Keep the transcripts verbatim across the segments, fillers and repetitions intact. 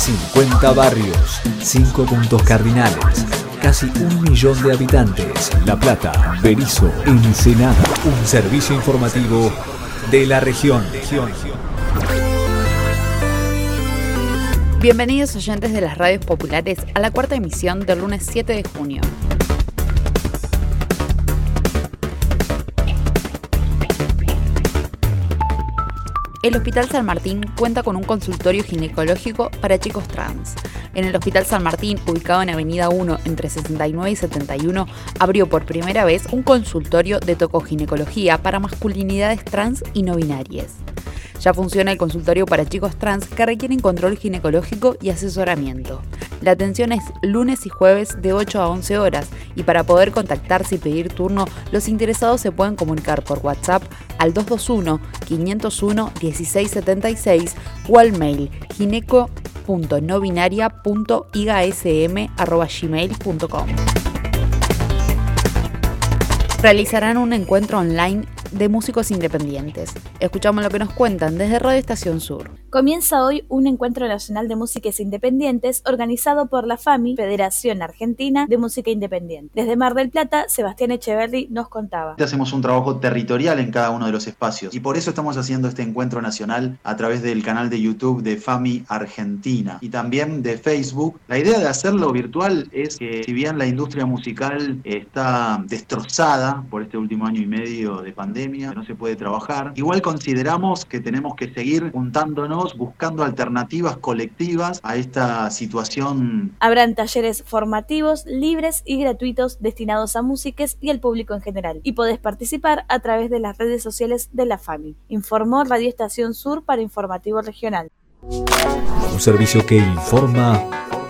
cincuenta barrios, cinco puntos cardinales, casi un millón de habitantes. La Plata, Berisso, Ensenada. Un servicio informativo de la región. Bienvenidos oyentes de las radios populares a la cuarta emisión del lunes siete de junio. El Hospital San Martín cuenta con un consultorio ginecológico para chicos trans. En el Hospital San Martín, ubicado en Avenida uno entre sesenta y nueve y setenta y uno, abrió por primera vez un consultorio de tocoginecología para masculinidades trans y no binarias. Ya funciona el consultorio para chicos trans que requieren control ginecológico y asesoramiento. La atención es lunes y jueves de ocho a once horas y para poder contactarse y pedir turno, los interesados se pueden comunicar por WhatsApp al dos dos uno, cinco cero uno, uno seis siete seis o al mail gineco punto no binaria punto igasm arroba gmail punto com. Realizarán un encuentro online de músicos independientes. Escuchamos lo que nos cuentan desde Radio Estación Sur. Comienza hoy un encuentro nacional de músicos independientes organizado por la FAMI, Federación Argentina de Música Independiente. Desde Mar del Plata, Sebastián Echeverri nos contaba. Hacemos un trabajo territorial en cada uno de los espacios y por eso estamos haciendo este encuentro nacional a través del canal de YouTube de FAMI Argentina y también de Facebook. La idea de hacerlo virtual es que si bien la industria musical está destrozada por este último año y medio de pandemia, no se puede trabajar, igual consideramos que tenemos que seguir juntándonos buscando alternativas colectivas a esta situación. Habrán talleres formativos, libres y gratuitos destinados a músicos y al público en general. Y podés participar a través de las redes sociales de la FAMI. Informó Radio Estación Sur para Informativo Regional. Un servicio que informa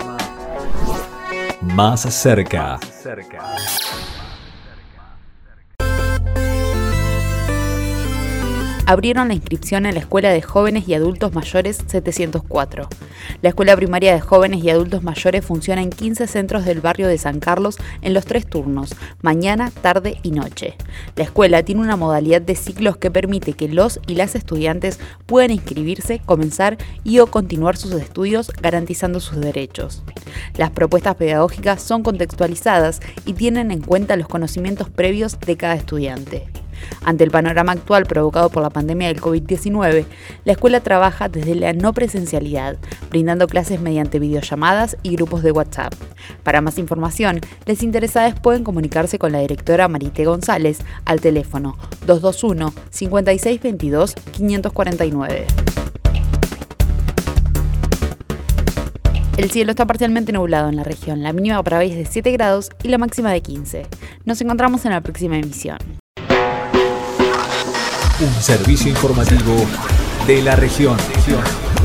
más cerca. Abrieron la inscripción en la Escuela de Jóvenes y Adultos Mayores setecientos cuatro. La Escuela Primaria de Jóvenes y Adultos Mayores funciona en quince centros del barrio de San Carlos en los tres turnos, mañana, tarde y noche. La escuela tiene una modalidad de ciclos que permite que los y las estudiantes puedan inscribirse, comenzar y o continuar sus estudios garantizando sus derechos. Las propuestas pedagógicas son contextualizadas y tienen en cuenta los conocimientos previos de cada estudiante. Ante el panorama actual provocado por la pandemia del covid diecinueve, la escuela trabaja desde la no presencialidad, brindando clases mediante videollamadas y grupos de WhatsApp. Para más información, les interesados pueden comunicarse con la directora Marité González al teléfono dos dos uno, cinco seis dos dos, cinco cuatro nueve. El cielo está parcialmente nublado en la región, la mínima para hoy es de siete grados y la máxima de quince. Nos encontramos en la próxima emisión. Un servicio informativo de la región.